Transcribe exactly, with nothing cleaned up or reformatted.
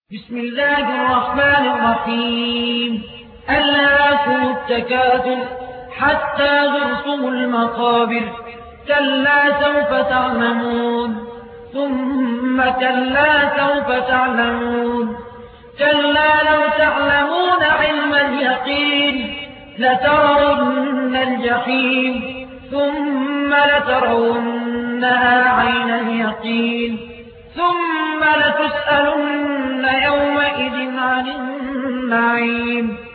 بسم الله الرحمن الرحيم ألهاكم التكاثر حتى زرتم المقابر كلا سوف تعلمون ثم كلا سوف تعلمون كلا لو تعلمون علم اليقين لترون الجحيم ثم لترونها عين اليقين ثم لتسألن يومئذ عن النعيم